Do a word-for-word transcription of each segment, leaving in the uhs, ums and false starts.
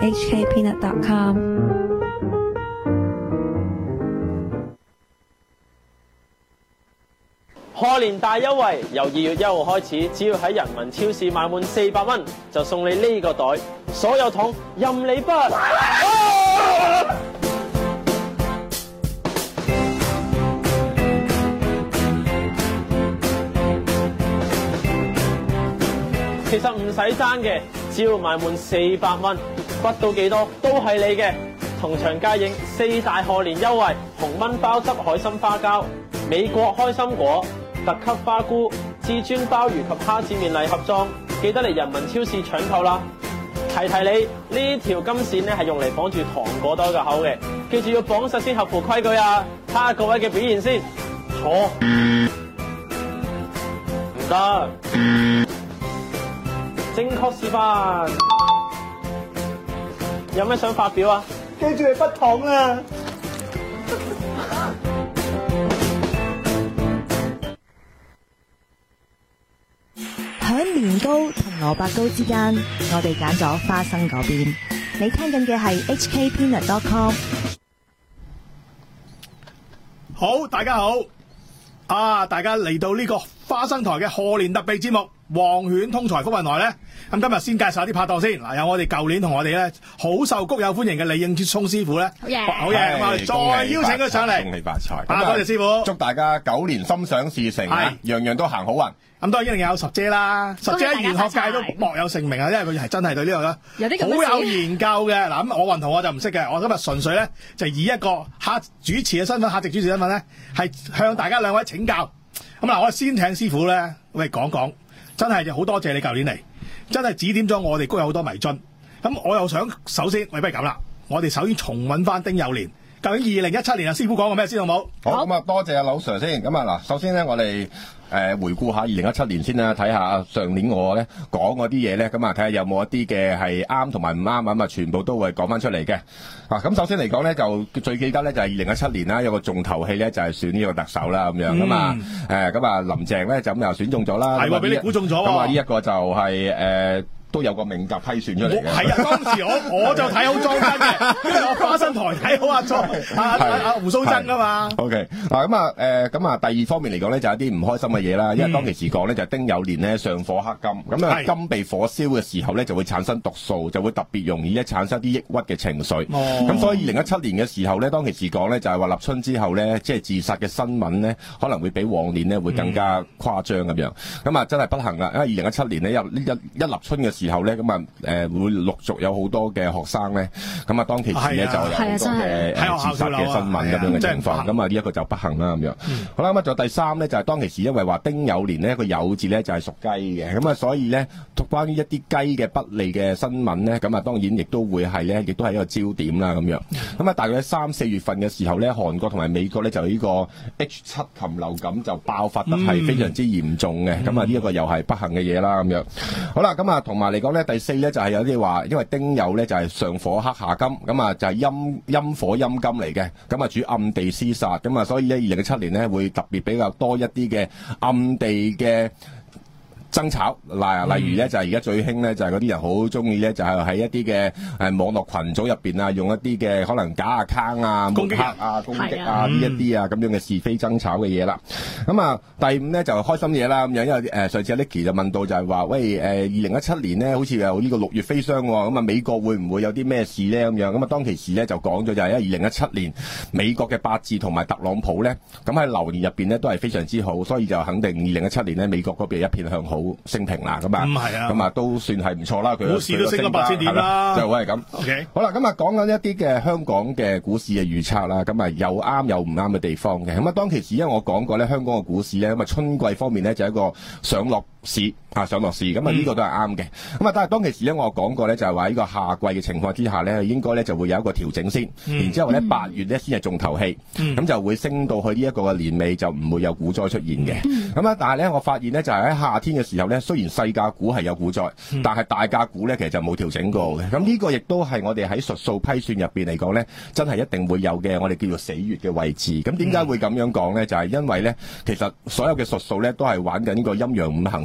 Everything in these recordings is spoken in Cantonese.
h k peanut dot com。 賀年大優惠由二月一號開始，只要喺人民超市買滿四百蚊，就送你呢個袋，所有桶任你筆。啊！其實唔使爭嘅，只要買滿四百蚊，筆到幾多都係你嘅。同場加映四大賀年優惠：紅炆鮑汁海參花膠、美國開心果、特級花菇、至尊鮑魚及蝦子麵禮盒裝，記得嚟人民超市搶購啦！提提你，呢條金線咧係用嚟綁住糖果袋嘅口嘅，記住要綁實先合乎規矩啊！睇下各位嘅表現先，坐唔得，正確示範，有咩想發表啊？ 記住係不糖啊！ 喺年糕同蘿蔔糕之間，我哋揀咗花生嗰邊。你聽緊嘅係 h k peanut dot com。 好，大家好啊！大家嚟到呢個花生台嘅賀年特備節目《黃犬通財福運來》咧，咁今日先介紹下啲拍檔先。嗱，有我哋舊年同我哋咧好受谷友歡迎嘅李應聰師傅咧，好嘢，好嘢，咁我哋再邀請佢上嚟， 恭喜發財！ 啊，多謝師傅， 祝大家九年心想事成，係樣樣都行好運。 咁當然一定有十姐啦，十姐喺玄學界都莫有盛名啊，因為佢係真係對呢個咧好有研究嘅。嗱，咁我運同我就唔識嘅，我今日純粹咧就以一個客主持嘅身份，客席主持身份咧，係向大家兩位請教。咁嗱，我先請師傅咧，喂講講，真係就好多謝你舊年嚟，真係指點咗我哋谷有好多迷津。咁我又想首先，喂，不如咁啦，我哋首先重溫翻丁酉年，究竟二零一七年啊，師傅講過咩先好冇？ 好，咁啊，多謝阿柳 Sir 先。咁啊嗱，首先咧，我哋誒回顧下二零一七年先啦，睇下上年我咧講嗰啲嘢咧，咁啊睇下有冇一啲嘅係啱同埋唔啱，咁啊全部都會講翻出嚟嘅。啊，咁首先嚟講咧，就最記得咧就係二零一七年啦，有個重頭戲咧就係選呢個特首啦，咁樣咁啊誒，咁啊林鄭咧就咁又選中咗啦， 係喎，俾你估中咗喎。 咁啊呢一個就係誒。都有個命格批選出嚟嘅， 係啊！當時我我就睇好莊真嘅，因為我花生台睇好阿莊阿阿阿胡鬚曾啊嘛。 OK 嗱咁啊誒咁啊第二方面嚟講咧，就有啲唔開心嘅嘢啦，因為當其時講咧就係丁酉年咧上火克金，咁啊金被火燒嘅時候咧就會產生毒素，就會特別容易咧產生啲抑鬱嘅情緒。咁所以二零一七年嘅時候咧，當其時講咧就係話立春之後咧，即係自殺嘅新聞咧，可能會比往年咧會更加誇張咁樣。咁啊真係不幸啦，因為二零一七年咧一一一立春嘅時候咧，咁啊誒會陸續有好多嘅學生咧，咁啊當其時咧就有好多嘅自殺嘅新聞咁樣嘅情況，咁啊呢一個就不幸啦咁樣。好啦，咁啊仲有第三咧就係當其時因為話丁酉年呢個酉字咧就係屬雞嘅，咁啊所以咧關於一啲雞嘅不利嘅新聞咧，咁啊當然亦都會係咧，亦都係一個焦點啦咁樣。咁啊大概喺三四月份嘅時候咧，韓國同埋美國咧就呢個 H 七 禽流感就爆發得係非常之嚴重嘅，咁啊呢一個又係不幸嘅嘢啦咁樣。好啦，咁啊同埋嚟講咧，第四咧就係有啲話，因為丁酉咧就係上火克下金，咁啊就係陰陰火陰金嚟嘅，咁啊主暗地廝殺，咁啊所以咧二零一七年咧會特別比較多一啲嘅暗地嘅爭吵，嗱，例如咧就係而家最興咧就係嗰啲人好中意咧就係喺一啲嘅誒網絡群組入邊啊，用一啲嘅可能假 account 啊、抹黑啊、攻擊啊呢一啲啊咁樣嘅是非爭吵嘅嘢啦。咁啊第五咧就開心嘢啦咁樣，因為誒上次阿 Nicky 就問到就係話，喂誒二零一七年咧好似有呢個六月飛霜喎，咁啊美國會唔會有啲咩事咧咁樣？咁啊當其時咧就講咗就係因為二零一七年美國嘅八字同埋特朗普咧，咁喺流年入邊咧都係非常之好，所以就肯定二零一七年咧美國嗰邊一片向好。升平啦，咁啊，咁啊都算係唔錯啦。佢股市都升咗八千點啦，就係咁。OK，好啦，咁啊講緊一啲嘅香港嘅股市嘅預測啦，咁啊有啱有唔啱嘅地方嘅。咁啊當其時因為我講過咧，香港嘅股市咧，咁啊春季方面咧就係一個上落市啊上落市，咁啊呢個都係啱嘅。咁啊但係當其時咧，我講過咧就係話呢個夏季嘅情況之下咧，應該咧就會有一個調整先，然之後咧八月咧先係重頭戲，咁就會升到去呢一個嘅年尾就唔會有股災出現嘅。咁啊但係咧我發現咧就係喺夏天嘅時候咧，雖然細價股係有股災，但係大價股咧其實就冇調整過嘅。咁呢個亦都係我哋喺術數批算入邊嚟講咧，真係一定會有嘅。我哋叫做死穴嘅位置。咁點解會咁樣講咧？就係因為咧，其實所有嘅術數咧都係玩緊呢個陰陽五行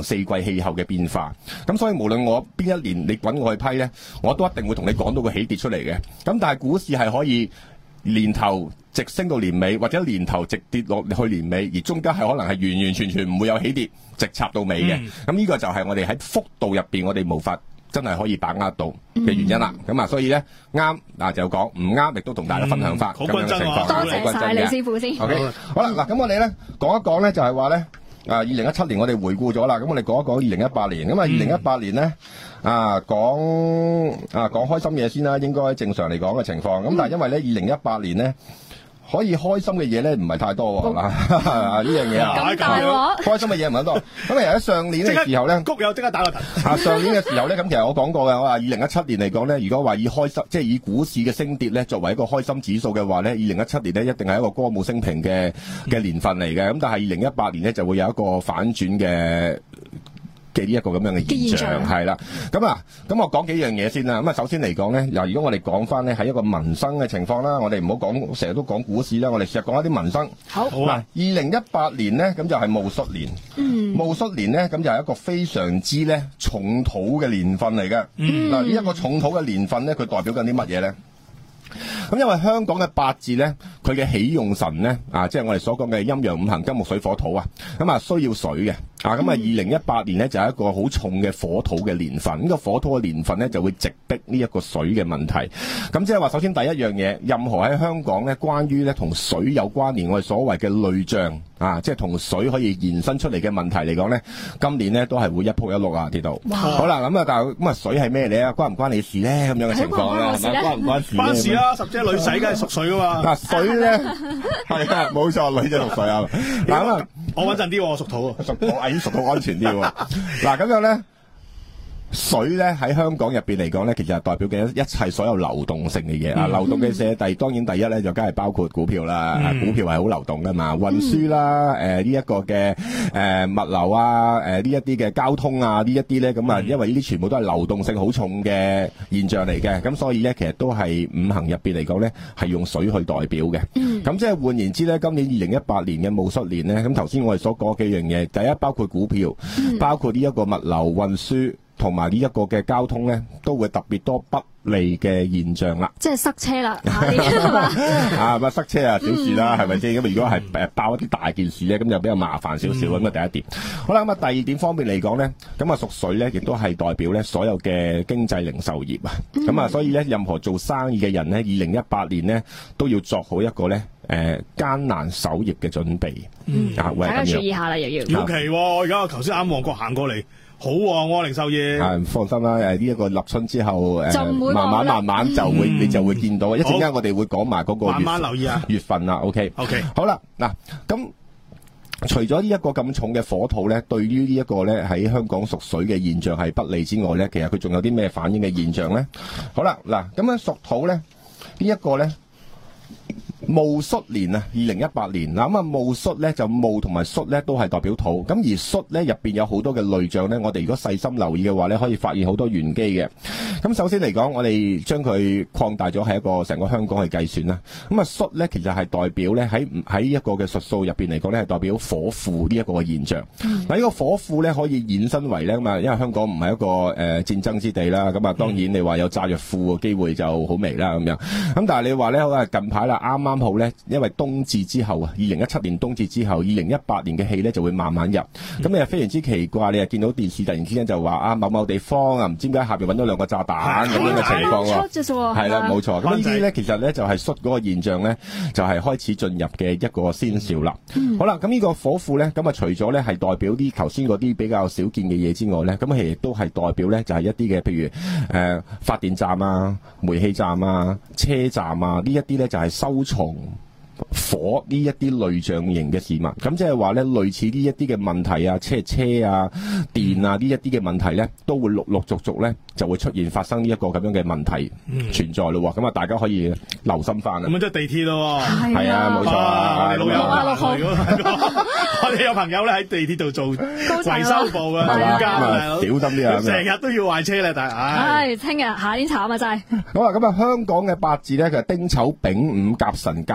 四季氣候嘅變化。咁所以無論我邊一年你揾我去批咧，我都一定會同你講到個起跌出嚟嘅。咁但係股市係可以年頭直升到年尾，或者年頭直跌落去年尾，而中間係可能係完完全全唔會有起跌，直插到尾嘅。咁、嗯、呢個就係我哋喺幅度入邊，我哋無法真係可以把握到嘅原因啦。咁、嗯、啊，所以咧啱嗱就講，唔啱亦都同大家分享翻咁樣嘅情況。 多謝晒李師傅先。 OK，好啦，嗱咁我哋咧講一講咧，就係話咧。啊！二零一七年我哋回顧咗啦，咁我哋講一講二零一八年。咁啊，二零一八年咧，啊講啊講開心嘢先啦，應該正常嚟講嘅情況。咁、嗯、但係因為咧，二零一八年咧，可以開心嘅嘢咧，唔係太多喎。嗱、哦，呢樣嘢啊， 咁大鑊， 開心嘅嘢唔係多。咁其實喺上年嘅時候咧， 谷友即刻打個突。 啊，上年嘅時候咧，咁其實我講過嘅，我話二零一七年嚟講咧，如果話以開心，即係以股市嘅升跌咧，作為一個開心指數嘅話咧，二零一七年咧一定係一個歌舞升平嘅嘅年份嚟嘅。咁但係二零一八年咧就會有一個反轉嘅。嘅呢一個咁樣嘅現象係啦，咁啊，咁我講幾樣嘢先啦。咁啊，首先嚟講咧，嗱，如果我哋講翻咧喺一個民生嘅情況啦，我哋唔好講成日都講股市啦，我哋試下講一啲民生。好，嗱，二零一八年咧，咁就係戊戌年。嗯，戊戌年咧，咁就係一個非常之咧重土嘅年份嚟嘅。嗯，嗱，呢一個重土嘅年份咧，佢代表緊啲乜嘢咧？咁因為香港嘅八字咧，佢嘅喜用神咧，啊，即係我哋所講嘅陰陽五行金木水火土啊，咁啊需要水嘅，啊，咁啊二零一八年咧就係一個好重嘅火土嘅年份，呢個火土嘅年份咧就會直逼呢一個水嘅問題。咁即係話，首先第一樣嘢，任何喺香港咧關於咧同水有關聯，我哋所謂嘅類象啊，即係同水可以延伸出嚟嘅問題嚟講咧，今年咧都係會一仆一碌啊跌到。好啦，咁啊但係咁啊水係咩嚟啊？關唔關你事咧？咁樣嘅情況咧，係咪關唔關事？ 關事啦，十隻女仔梗係屬水噶嘛。 嗱水咧係啊，冇錯，女仔屬水啊。嗱咁啊， 我穩陣啲，我屬土， 屬土，我已經屬土安全啲喎。嗱咁樣咧。水咧喺香港入邊嚟講咧，其實係代表嘅一切所有流動性嘅嘢啊！流動嘅嘢，第當然第一咧就梗係包括股票啦，嗯、股票係好流動噶嘛，運輸啦，誒呢一個嘅誒、呃、物流啊，誒呢一啲嘅交通啊，呢一啲咧咁啊，因為呢啲全部都係流動性好重嘅現象嚟嘅，咁所以咧其實都係五行入邊嚟講咧係用水去代表嘅。咁、嗯、即係換言之咧，今年二零一八年嘅戊戌年咧，咁頭先我哋所講幾樣嘢，第一包括股票，嗯、包括呢一個物流運輸。同埋呢一個嘅交通咧，都會特別多不利嘅現象啦。 即係塞車啦，係嘛？ 啊，乜塞車啊，小事啦，係咪先？咁如果係誒爆一啲大件事咧，咁就比較麻煩少少。咁啊、嗯，第一點。好啦，咁啊，第二點方面嚟講咧，咁啊屬水咧，亦都係代表咧所有嘅經濟零售業啊。咁啊、嗯，所以咧，任何做生意嘅人咧，二零一八年咧都要作好一個咧誒艱難守業嘅準備。嗯，啊，大家注意下啦，又要。 尤其喎，而家我頭先啱旺角行過嚟。好旺喎，零售業。係放心啦，誒呢一個立春之後，誒慢慢慢慢就會你就會見到。一陣間我哋會講埋嗰個月，慢慢留意啊，月份啦。OK OK，好啦，嗱咁除咗呢一個咁重嘅火土咧，對於呢一個咧喺香港屬水嘅現象係不利之外咧，其實佢仲有啲咩反應嘅現象咧？好啦，嗱咁樣屬土咧呢一個咧。戊戌年啊，二零一八年嗱咁啊，戊戌咧就戊同埋戌咧都係代表土，咁而戌咧入邊有好多嘅類象咧，我哋如果細心留意嘅話咧，可以發現好多玄機嘅。咁首先嚟講，我哋將佢擴大咗係一個成個香港去計算啦。咁啊，戌咧其實係代表咧喺喺一個嘅術數入邊嚟講咧，係代表火庫呢一個嘅現象。嗱、嗯，呢個火庫咧可以衍生為咧咁啊，因為香港唔係一個誒、呃、戰爭之地啦，咁啊當然你話有炸藥庫嘅機會就好微啦咁樣。咁但係你話咧，好啊近排啦，啱啱好咧，因為冬至之後啊，二零一七年冬至之後，二零一八年嘅氣咧就會慢慢入。咁、嗯、你又非常之奇怪，你又見到電視突然之間就話啊某某地方啊，唔知點解下邊揾到兩個炸彈咁樣嘅情況喎。係啦，冇錯。咁呢啲咧其實咧就係戌嗰個現象咧，就係、是、開始進入嘅一個先兆啦。嗯、好啦，咁呢個火庫咧，咁啊除咗咧係代表啲頭先嗰啲比較少見嘅嘢之外咧，咁其實都係代表咧就係一啲嘅譬如誒、呃、發電站啊、煤氣站啊、車站啊呢一啲咧就係收藏火呢一啲類象型嘅事物，咁即係話咧，類似呢一啲嘅問題啊，車車啊、電啊呢一啲嘅問題咧，都會陸陸續續咧就會出現發生呢一個咁樣嘅問題存在咯。咁啊，大家可以留心翻啊。 咁即係地鐵咯， 係啊，冇錯啊。 老友啊，我哋有朋友咧喺地鐵度做維修部啊，中間啊， 小心啲啊， 成日都要壞車咧，但係唉，聽日夏天慘啊真係。 好啦，咁啊，香港嘅八字咧，佢係丁丑丙午甲辰甲子啊。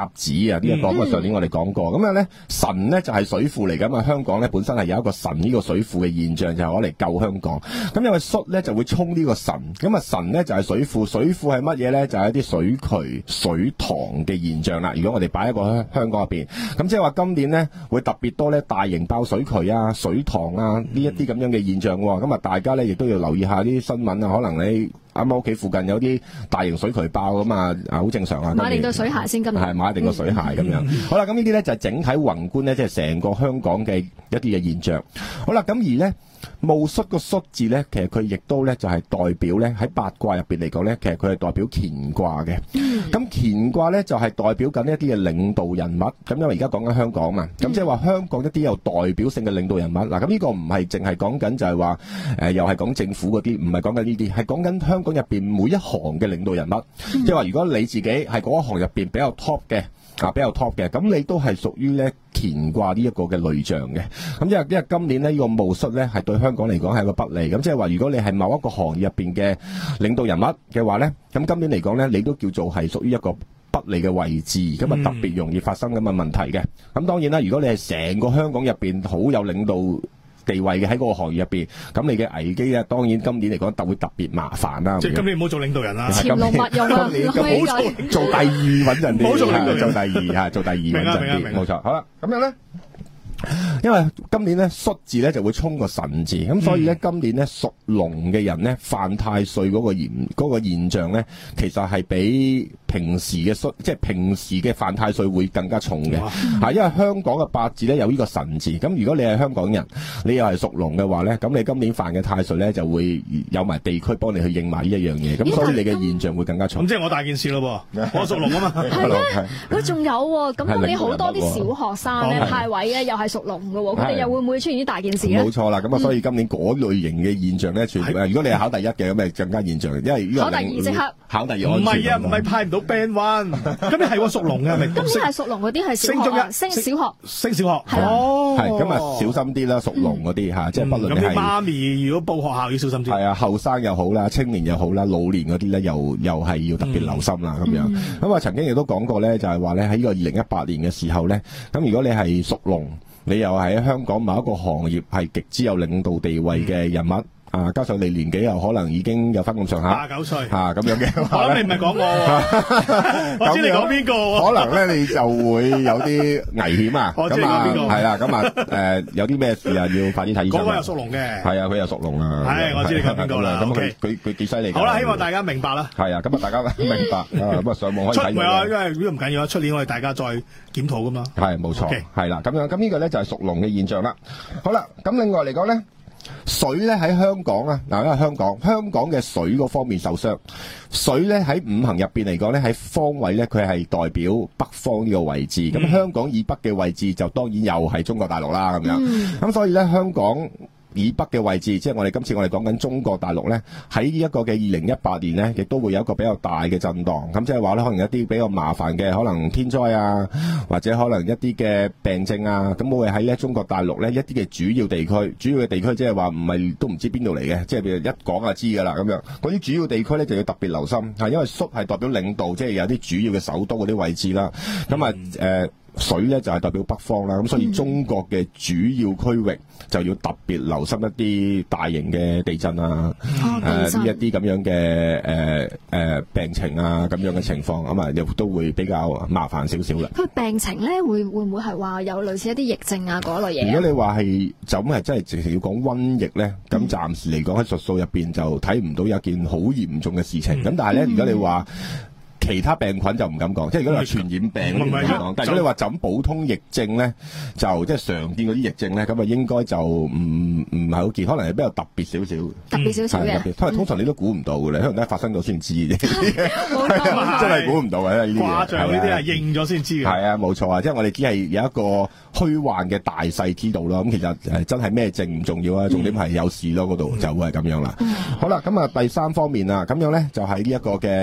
啊，呢、這、一個咁啊上年我哋講過。咁啊咧神咧就係、是、水庫嚟㗎嘛，香港咧本身係有一個神呢個水庫嘅現象，就係攞嚟救香港。咁因為戌咧就會沖呢個神，咁啊神咧就係、是、水庫，水庫係乜嘢咧？就係、是、一啲水渠、水塘嘅現象啦。如果我哋擺喺個香港入邊，咁即係話今年咧會特別多咧大型爆水渠啊、水塘啊呢一啲咁樣嘅現象喎。咁啊大家咧亦都要留意下啲新聞啊，可能你啱啱屋企附近有啲大型水渠爆咁啊，啊好正常啊。 買定對水鞋先，今日係買定個水鞋咁樣。好啦，咁呢啲咧就係整體宏觀咧，即係成個香港嘅一啲嘅現象。好啦，咁而咧戊戌個戌字咧，其實佢亦都咧就係代表咧喺八卦入邊嚟講咧，其實佢係代表乾卦嘅。咁乾卦咧就係代表緊一啲嘅領導人物。咁因為而家講緊香港嘛，咁即係話香港一啲有代表性嘅領導人物。嗱，咁呢個唔係淨係講緊就係話誒，又係講政府嗰啲，唔係講緊呢啲，係講緊香港入邊每一行嘅領導人物。即係話如果你自己係嗰一行入邊比較 top 嘅。啊，比較 top 嘅，咁你都係屬於咧乾卦呢一個嘅類象嘅。咁因為因為今年呢，呢、呢個戊戌咧係對香港嚟講係一個不利。咁即係話如果你係某一個行業入邊嘅領導人物嘅話咧，咁今年嚟講咧，你都叫做係屬於一個不利嘅位置，咁啊特別容易發生咁嘅問題嘅。咁當然啦，如果你係成個香港入邊好有領導地位嘅喺嗰個行業入邊，咁你嘅危機咧，當然今年嚟講特會特別麻煩啦。 即係今年唔好做領導人啦， 潛龍勿用啊！ 今年唔好做做第二穩陣啲， 唔好做領導人， 做第二嚇，做第二穩陣啲，冇錯。好啦，咁樣咧。因為今年咧戌字咧就會沖個辰字，咁所以咧今年咧屬龍嘅人咧犯太歲嗰個現嗰個現象咧，其實係比平時嘅戌即係平時嘅犯太歲會更加重嘅。嚇，因為香港嘅八字咧有呢個辰字，咁如果你係香港人，你又係屬龍嘅話咧，咁你今年犯嘅太歲咧就會有埋地區幫你去應埋呢一樣嘢，咁所以你嘅現象會更加重。 咁即係我大件事咯喎，我屬龍啊嘛。 係咩？佢仲有喎，咁今年好多啲小學生咧派位咧又係屬龍嘅喎，佢哋又會唔會出現啲大件事咧？ 冇錯啦，咁啊，所以今年嗰類型嘅現象咧，全部如果你係考第一嘅，咁咪更加現象，因為呢個考第二即刻考第二唔係啊，唔係派唔到 band one，咁你係喎屬龍嘅係咪？ 今年係屬龍嗰啲係升中一，升小學， 升小學係哦， 係咁啊，小心啲啦，屬龍嗰啲嚇，即係不論你係。咁啲媽咪如果報學校要小心啲。係啊，後生又好啦，青年又好啦，老年嗰啲咧又又係要特別留心啦咁樣。咁啊，曾經亦都講過咧，就係話咧喺呢個二零一八年嘅時候咧，咁如果你係屬龍，你又係喺香港某一個行業係極之有領導地位嘅人物。啊，加上你年紀又可能已經有翻咁上下， 八十九歲嚇咁樣嘅， 我諗你唔係講我，我知你講邊個？ 可能咧你就會有啲危險啊！ 我知你講邊個？ 係啦，咁啊誒有啲咩事啊？要快啲睇醫生。 嗰個又屬龍嘅， 係啊，佢又屬龍啊。 係，我知你講邊個啦。 咁佢佢佢幾犀利。 好啦，希望大家明白啦。 係啊，咁啊大家明白啊，咁啊上網可以睇。 出唔係啊，因為呢個唔緊要啊，出年我哋大家再檢討噶嘛。 係冇錯，係啦，咁樣咁呢個咧就係屬龍嘅現象啦。好啦，咁另外嚟講咧。水咧喺香港啊，嗱，因為香港香港嘅水嗰方面受傷，水咧喺五行入邊嚟講咧喺方位咧佢係代表北方呢個位置，咁、嗯、香港以北嘅位置就當然又係中國大陸啦咁樣，咁、嗯、所以咧香港以北嘅位置，即係我哋今次我哋講緊中國大陸咧，喺呢一個嘅二零一八年咧，亦都會有一個比較大嘅震盪。咁即係話咧，可能一啲比較麻煩嘅，可能天災啊，或者可能一啲嘅病症啊，咁會喺咧中國大陸咧一啲嘅主要地區，主要嘅地區即係話唔係都唔知邊度嚟嘅，即係譬如一講就知㗎啦咁樣。嗰啲主要地區咧就要特別留心，係因為戌係代表領導，即係有啲主要嘅首都嗰啲位置啦。咁啊誒。水咧就係代表北方啦，咁所以中國嘅主要區域就要特別留心一啲大型嘅地震啊，誒呢一啲咁樣嘅誒誒病情啊咁樣嘅情況，咁啊又都會比較麻煩少少啦。 佢病情咧會會唔會係話有類似一啲疫症啊嗰類嘢？ 如果你話係就咁係真係直情要講瘟疫咧，咁暫時嚟講喺術數入邊就睇唔到有一件好嚴重嘅事情。咁、嗯、但係咧，如果你話其他病菌就唔敢講，即係如果你話傳染病唔敢講。但係如果你話就咁普通疫症咧，就即係常見嗰啲疫症咧，咁啊應該就唔唔係好見，可能係比較特別少少。 特別少少嘅， 因為通常你都估唔到嘅咧，可能都係發生咗先知嘅。真係估唔到嘅呢啲嘢。誇張呢啲係應咗先知嘅。係啊，冇錯啊，即係我哋只係有一個虛幻嘅大細知道咯。咁其實誒真係咩症唔重要啊，重點係有事咯，嗰度就會係咁樣啦。好啦，咁啊第三方面啊，咁樣咧就係呢一個嘅。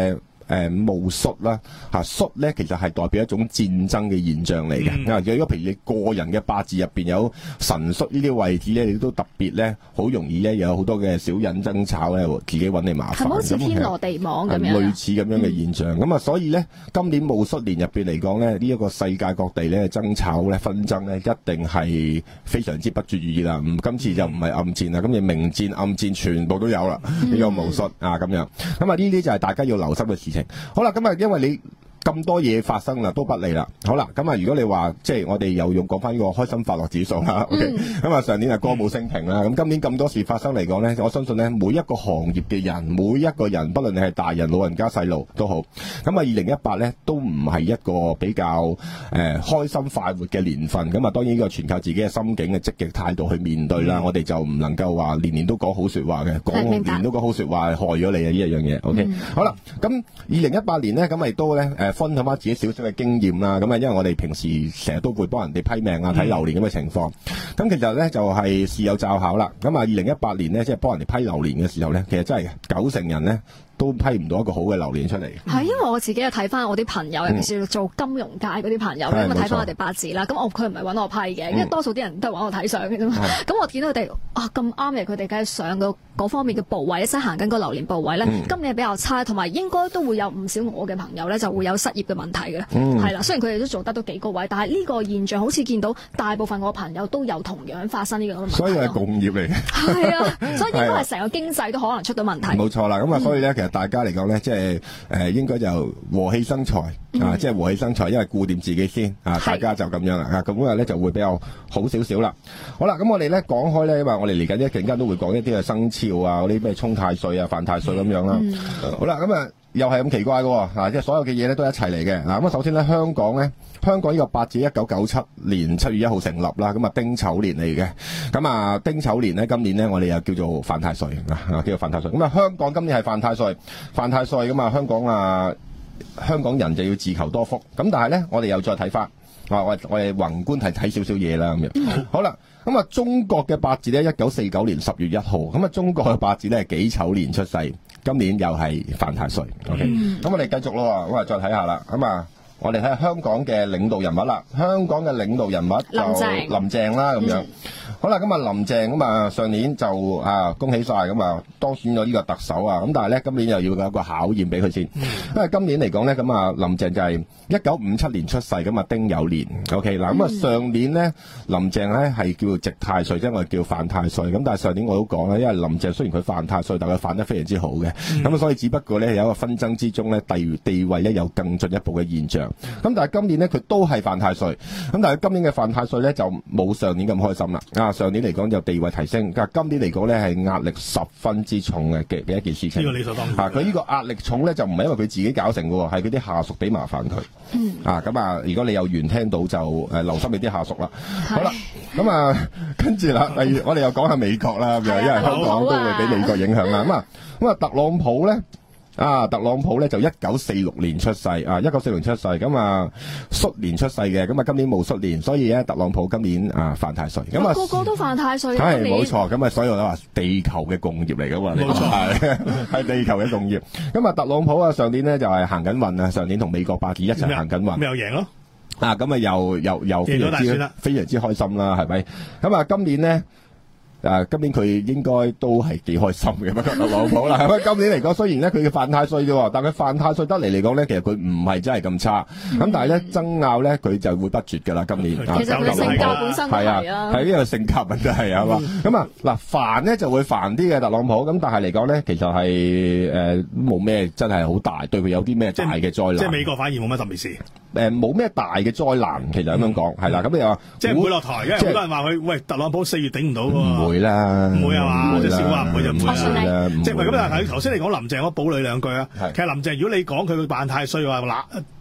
誒戊戌啦，嚇戌咧其實係代表一種戰爭嘅現象嚟嘅。啊、嗯，如果譬如你個人嘅八字入邊有辰戌呢啲位置咧，你都特別咧好容易咧有好多嘅小人爭吵咧，自己揾你麻煩。 係好似天羅地網咁樣？ 類似咁樣嘅現象。咁、嗯、啊，所以咧今年戊戌年入邊嚟講咧，呢、這、一個世界各地咧爭吵咧紛爭咧，一定係非常之不絕於耳啦。唔，今次就唔係暗戰啦，今次明戰、暗戰全部都有啦。呢、嗯、個戊戌啊咁樣。咁啊，呢啲就係大家要留心嘅事情。好啦，咁啊，因為你咁多嘢發生啦，都不利啦。好啦，咁啊，如果你話即係我哋又用講翻呢個開心快樂指數啦、嗯、，OK，咁啊上年係歌舞升平啦，咁、嗯、今年咁多事發生嚟講咧，我相信咧每一個行業嘅人，每一個人，不論你係大人、老人家、細路都好，咁啊二零一八咧都唔係一個比較誒、呃、開心快活嘅年份，咁啊當然呢個全靠自己嘅心境嘅積極態度去面對啦、嗯。我哋就唔能夠話年年都講好說話嘅，講年年都講好說話係害咗你啊呢一樣嘢。OK，、嗯、好啦，咁二零一八年咧咁亦都咧誒。分享翻自己少少嘅經驗啦，咁啊，因為我哋平時成日都會幫人哋批命啊、睇流年咁嘅情況，咁、嗯、其實咧就係、是、事有湊巧啦。咁啊，二零一八年咧，即係幫人哋批流年嘅時候咧，其實真係九成人咧都批唔到一個好嘅流年出嚟。係因為我自己又睇翻我啲朋友，尤其是做金融界嗰啲朋友，咁啊睇翻我哋八字啦。咁我佢唔係揾我批嘅、嗯，因為多數啲人都係揾我睇相嘅啫嘛。咁、嗯、我見到佢哋啊咁啱嘅，佢哋梗係上個嗰方面嘅部位，即係行緊個流年部位咧、嗯，今年比較差，同埋應該都會有唔少我嘅朋友咧就會有失業嘅問題嘅。係、嗯、啦，雖然佢哋都做得都幾高位，但係呢個現象好似見到大部分我朋友都有同樣發生呢個咁嘅問題。所以係共業嚟嘅。係啊，所以應該係成個經濟都可能出到問題。冇錯啦，咁啊，所以咧、嗯，其實大家嚟講咧，即係誒應該就和氣生財、嗯、啊，即係和氣生財，因為顧掂自己先啊，大家就咁樣啦啊，咁樣咧就會比較好少少啦。好啦，咁我哋咧講開咧，因為我哋嚟緊一陣間都會講一啲嘅生肖啊，嗰啲咩沖太歲啊、犯太歲咁樣啦、嗯嗯。好啦，咁啊。又係咁奇怪嘅、啊，即係所有嘅嘢咧都一齊嚟嘅。嗱，咁啊，首先咧，香港咧，香港呢個八字一九九七年七月一號成立啦，咁啊丁丑年嚟嘅。咁啊丁丑年咧，今年咧我哋又叫做犯太歲啊，叫做犯太歲。咁啊香港今年係犯太歲，犯太歲咁啊香港啊香港人就要自求多福。咁但係咧，我哋又再睇翻啊，我我哋宏觀係睇少少嘢啦咁樣。好啦，咁啊中國嘅八字咧，一九四九年十月一號，咁啊中國嘅八字咧係己丑年出世。今年又係犯太歲 ，OK，咁、嗯、我哋繼續咯，咁啊再睇下啦，咁啊我哋睇下香港嘅領導人物啦，香港嘅領導人物就林鄭，林鄭啦咁樣。嗯好啦，咁啊林鄭咁啊上年就啊恭喜晒咁啊當選咗呢個特首啊，咁但係咧今年又要有一個考驗俾佢先、嗯，因為今年嚟講咧咁啊林鄭就係一九五七年出世，咁啊丁酉年 ，OK 嗱，咁啊上年咧林鄭咧係叫值太歲，即係我哋叫犯太歲，咁但係上年我都講啦，因為林鄭雖然佢犯太歲，但係佢犯得非常之好嘅，咁、嗯、啊所以只不過咧有一個紛爭之中咧地地位咧有更進一步嘅現象，咁但係今年咧佢都係犯太歲，咁但係今年嘅犯太歲咧就冇上年咁開心啦。啊，上年嚟講就地位提升，但係今年嚟講咧係壓力十分之重嘅嘅嘅一件事情。呢、這個理所當然。啊，佢呢個壓力重咧就唔係因為佢自己搞成嘅，係佢啲下屬俾麻煩佢。嗯。啊，咁啊，如果你有緣聽到就誒、呃、留心你啲下屬啦。好啦，咁啊跟住啦，例如我哋又講下美國啦，咁樣因為香港都會俾美國影響啦。咁啊，咁啊特朗普咧。啊，特朗普咧就一九四六年出世，啊，一九四六年出世，咁啊，戌年出世嘅，咁啊，今年冇戌年，所以咧，特朗普今年啊犯太歲，咁啊，個個都犯太歲，係冇錯，咁啊，所以我都話地球嘅共業嚟噶嘛，冇錯，係係地球嘅共業，咁啊，特朗普啊上年咧就係行緊運啊，上年同美國八字一齊行緊運，咪又贏咯，啊，咁啊又又又非常之非常之開心啦，係咪？咁啊，今年咧。啊，今年佢應該都係幾開心嘅，不過特朗普啦。咁今年嚟講，雖然咧佢嘅犯太歲啫，但佢犯太歲得嚟嚟講咧，其實佢唔係真係咁差。咁、嗯、但係咧爭拗咧，佢就會不絕噶啦。今年其實佢性格本身係啊，係呢個性格問題係嘛。咁啊嗱，煩咧就會煩啲嘅特朗普。咁但係嚟講咧，其實係誒冇咩真係好大，對佢有啲咩大嘅災難。即係美國反而冇乜特別事。誒冇咩大嘅災難，其實咁樣講係啦。咁你話即係唔會落台，因為好多人話佢喂特朗普四月頂唔到喎。唔會啦，唔會啊嘛，即係少話唔會就唔會啦。即係咁，但係頭先你講林鄭，我補你兩句啊。其實林鄭如果你講佢犯太歲嘅話，嗱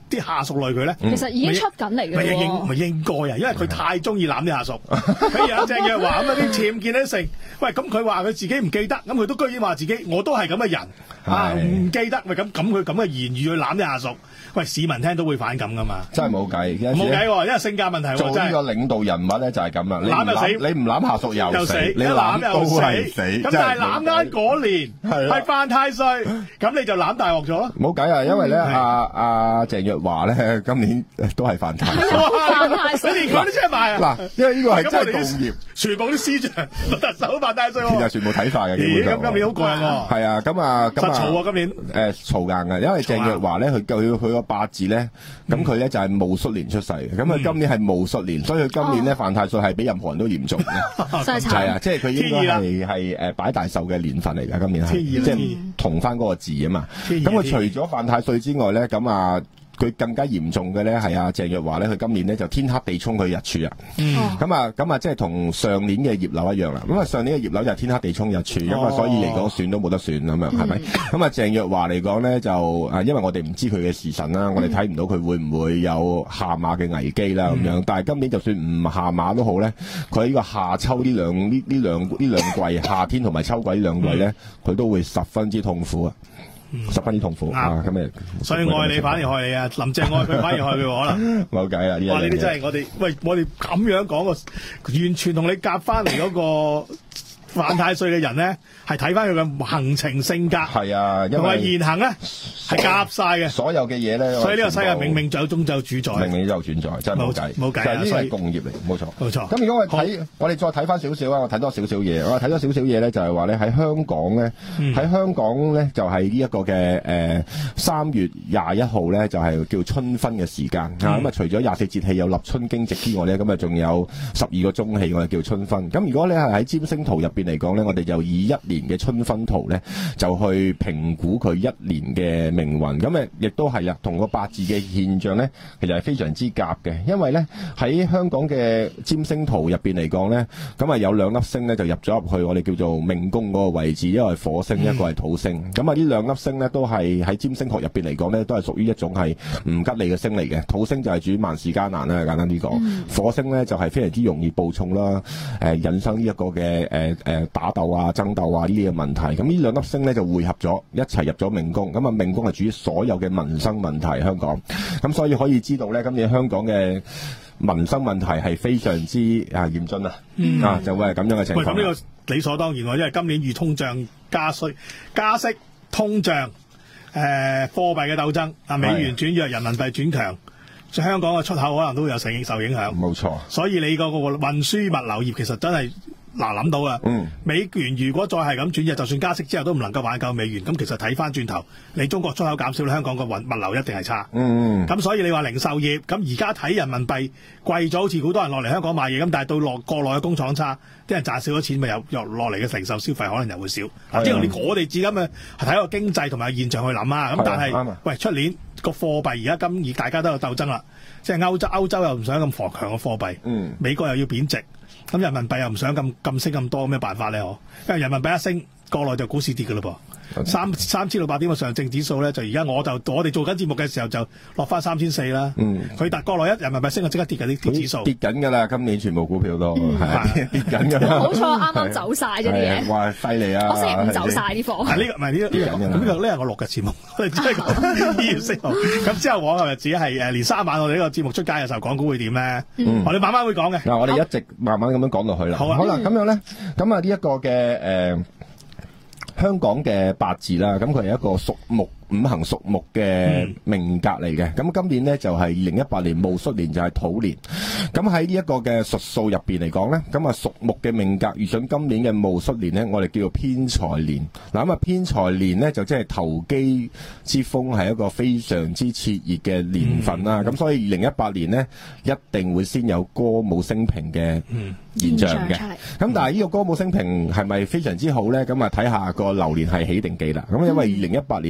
啲下屬累佢咧？ 其實已經出緊嚟嘅喎。 咪應咪應該啊，因為佢太中意攬啲下屬。譬如阿鄭若驊咁啲僭建啲成，喂咁佢話佢自己唔記得，咁佢都居然話自己我都係咁嘅人啊，唔記得，喂咁咁佢咁嘅言語去攬啲下屬，喂市民聽都會反感噶嘛。 真係冇計， 冇計喎，因為性格問題喎。 做呢個領導人物咧就係咁啦，你唔攬你唔攬下屬又死，你攬都係死。 咁但係攬啱嗰年係犯太歲，咁你就攬大鑊咗咯。 冇計啊，因為咧阿阿鄭若驊咧今年都係犯太歲。 犯太歲， 你連講都出埋啊！ 嗱，因為呢個係真係共業， 全部啲司長、特首犯太歲喎。 其實全部睇法嘅。 咦？咁今年好過癮喎。 係啊，咁啊， 實嘈啊！今年誒嘈硬嘅，因為鄭若驊咧，佢佢佢個八字咧，咁佢咧就係戊戌年出世嘅，咁佢今年係戊戌年，所以佢今年咧犯太歲係比任何人都嚴重嘅。係啊，即係佢應該係係誒擺大壽嘅年份嚟㗎，今年係即係同翻嗰個字啊嘛。咁佢除咗犯太歲之外咧，咁啊。佢更加嚴重嘅咧係阿鄭若驊咧，佢今年咧就天黑地沖佢日柱啊，咁啊咁啊，即係同上年嘅葉劉一樣啦。咁啊上年嘅葉劉就係天黑地沖日柱，咁啊、哦、所以嚟講選都冇得選咁樣，係咪？咁啊鄭若驊嚟講咧就啊，因為我哋唔知佢嘅時辰啦，我哋睇唔到佢會唔會有下馬嘅危機啦咁樣。嗯、但係今年就算唔下馬都好咧，佢喺呢個夏秋呢兩呢呢兩呢兩季夏天同埋秋季呢兩季咧，佢、嗯、都會十分之痛苦啊。嗯、十分之痛苦啊！咁咪所以愛你反而害你啊！林鄭愛佢反而害佢可能冇計啊！ 哇！呢啲真係我哋喂，我哋咁樣講個完全同你夾翻嚟嗰個犯太歲嘅人咧，係睇翻佢嘅行程性格係啊， 同埋言行咧係夾晒嘅。所有嘅嘢咧，所以呢個世界冥冥就中就主宰，冥冥就存在，真係冇計冇計。就係呢個係共業嚟，冇錯冇錯。咁如果我睇我哋再睇翻少少啊，我睇多少少嘢，我睇多少少嘢咧，就係話咧喺香港咧，喺香港咧就係呢一個嘅誒三月廿一號咧，就係叫春分嘅時間啊。咁啊，除咗廿四節氣有立春驚蟄之外咧，咁啊仲有十二個中氣，我哋叫春分。咁如果你係喺占星圖入邊嚟講咧，我哋就以一年嘅春分圖咧，就去評估佢一年嘅命運。咁誒，亦都係啊，同個八字嘅現象咧，其實係非常之夾嘅。因為咧喺香港嘅占星圖入邊嚟講咧，咁啊有兩粒星咧就入咗入去我哋叫做命宮嗰個位置，一個係火星，嗯、一個係土星。咁啊呢兩粒星咧都係喺占星學入邊嚟講咧，都係屬於一種係唔吉利嘅星嚟嘅。土星就係主萬事艱難啦，簡單啲講。嗯、火星咧就係非常之容易暴衝啦，誒引生呢一個嘅誒誒打鬥啊、爭鬥啊呢啲嘅問題。咁呢兩粒星咧就匯合咗一齊入咗命宮。咁啊命宮係主於所有嘅民生問題，香港。咁所以可以知道咧，今年香港嘅民生問題係非常之啊嚴峻啊，嗯、啊就會係咁樣嘅情況。 咁呢個理所當然喎，因為今年遇通脹加稅、加息、通脹、誒、呃、貨幣嘅鬥爭，啊美元轉弱、人民幣轉強，香港嘅出口可能都會有受影受影響。冇錯，所以你個個運輸物流業其實真係。嗱諗到啊，嗯、美元如果再係咁轉弱，就算加息之後都唔能夠挽救美元，咁其實睇翻轉頭，你中國出口減少，香港個運物流一定係差。咁、嗯、所以你話零售業，咁而家睇人民幣貴咗，好似好多人落嚟香港買嘢，咁但係到落國內嘅工廠差，啲人賺少咗錢，咪又又落嚟嘅零售消費可能又會少。嗱，即係你我哋至今嘅係睇個經濟同埋現象去諗啊。咁但係，喂，出年個貨幣而家今而大家都有鬥爭啦，即係歐洲歐洲又唔想咁強強嘅貨幣，嗯、美國又要貶值。咁人民幣又唔想咁咁升咁多，咩辦法咧？嗬，因為人民幣一升，國內就股市跌㗎嘞噃。三三千六百點嘅上證指數咧，就而家我就我哋做緊節目嘅時候就落翻三千四啦。嗯，佢但國內一人民幣升就即刻跌緊啲指數。跌緊㗎啦，今年全部股票都係跌緊㗎啦。好彩啱啱走晒咗啲嘢。哇，犀利啊！我星期五走晒啲貨。係呢個唔係呢個呢個咁呢個呢係我錄嘅節目，我哋即係講二月四號。咁之後往後日子係誒年三晚我哋呢個節目出街嘅時候，港股會點咧？我哋慢慢會講嘅。嗱，我哋一直慢慢咁樣講落去啦。好啊，好啦，咁樣咧，咁啊呢一個嘅誒。香港嘅八字啦，咁佢係一個屬木五行屬木嘅命格嚟嘅。咁、嗯、今年呢，就係二零一八年戊戌年就係土年。咁喺呢一個嘅術數入邊嚟講呢，咁啊屬木嘅命格遇上今年嘅戊戌年呢，我哋叫做偏財年。嗱咁啊偏財年呢，就即係投機之風係一個非常之熾熱嘅年份啦。咁、嗯、所以二零一八年呢，一定會先有歌舞升平嘅現象嘅。咁、嗯、但係呢個歌舞升平係咪非常之好呢？咁啊睇下個流年係喜定忌啦。咁因為二零一八年呢係忌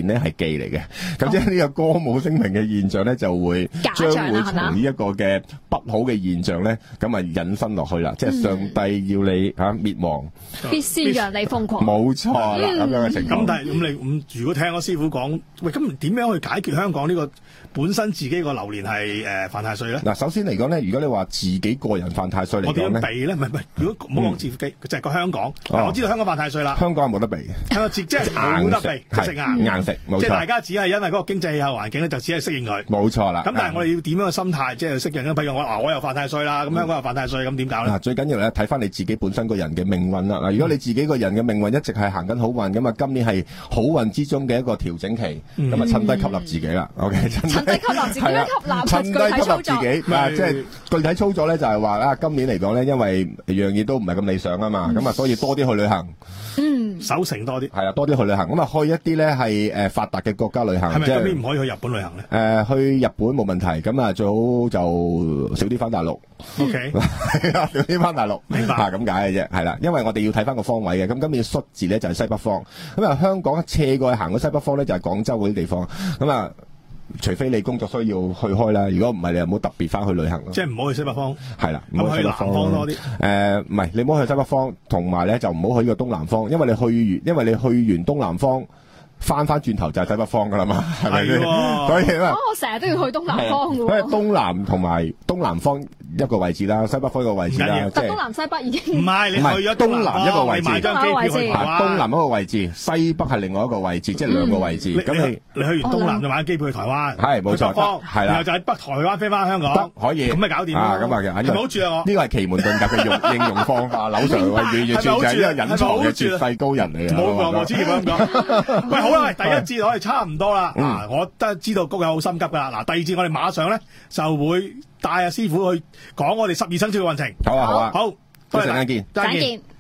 嚟嘅。咁即係呢個歌舞升平嘅現象咧，就會將會從呢一個嘅不好嘅現象咧，咁啊引申落去啦。即係上帝要你嚇滅亡， 必先讓你瘋狂。 冇錯啦，咁樣嘅情況。 咁但係咁你咁如果聽我師傅講，喂咁點樣去解決香港呢個本身自己個流年係誒犯太歲咧？ 嗱，首先嚟講咧，如果你話自己個人犯太歲嚟講咧， 我點樣避咧？唔係唔係，如果唔好講自己，就係個香港。我知道香港犯太歲啦， 香港係冇得避， 香港即係冇得避，即係硬硬食，冇錯。 即係大家只係因為嗰個經濟氣候環境咧，就只係適應佢。 冇錯啦。 咁但係我哋要點樣嘅心態，即係適應咧？譬如我嗱，我又犯太歲啦，咁香港又犯太歲，咁點搞咧？ 嗱，最緊要咧睇翻你自己本身個人嘅命運啦。嗱，如果你自己個人嘅命運一直係行緊好運，咁啊今年係好運之中嘅一個調整期，咁啊趁低吸納自己啦。OK， 趁低吸納自己，吸納趁低吸納自己。啊，即係具體操作咧，就係話啊，今年嚟講咧，因為樣嘢都唔係咁理想啊嘛，咁啊，所以多啲去旅行。 嗯， 守成多啲， 係啊，多啲去旅行，咁啊去一啲咧係誒發達嘅國家旅行。 係咪今年唔可以去日本旅行咧？ 誒、呃，去日本冇問題，咁啊最好就少啲翻大陸。 O K， 係啊，少啲翻大陸。 明白啊，咁解嘅啫，係啦，因為我哋要睇翻個方位嘅。咁今年戌字咧就係西北方，咁啊香港斜過去行到西北方咧就係廣州嗰啲地方，咁啊。除非你工作需要去開啦，如果唔係你又唔好特別翻去旅行咯。 即係唔好去西北方， 係啦， 唔好去南方多啲。 誒，唔係你唔好去西北方，同埋咧就唔好去呢個東南方，因為你去完，因為你去完東南方。翻翻轉頭就係西北方噶啦嘛，係咪先？所以咧， 我成日都要去東南方嘅喎。 因為東南同埋東南方一個位置啦，西北方一個位置啦， 即係東南西北已經唔係你去咗東南一個位置， 買張機票去台灣。 東南一個位置，西北係另外一個位置，即係兩個位置。咁你你去完東南就買機票去台灣， 係冇錯，係啦， 然後就喺北台灣飛翻香港， 可以， 咁咪搞掂啊！咁啊嘅， 唔好住啊！我呢個係奇門遁甲嘅用應用方法，柳 Sir 完完全就係呢個隱藏嘅絕世高人嚟嘅。 冇講，我千祈唔好咁講。喂，好啦，第一節我哋差唔多啦。嗱，我都知道谷友好心急噶啦。嗱，第二節我哋馬上咧就會帶阿師傅去講我哋十二生肖嘅運程。 好啊，好啊， 好， 多謝，陣間見， 再見。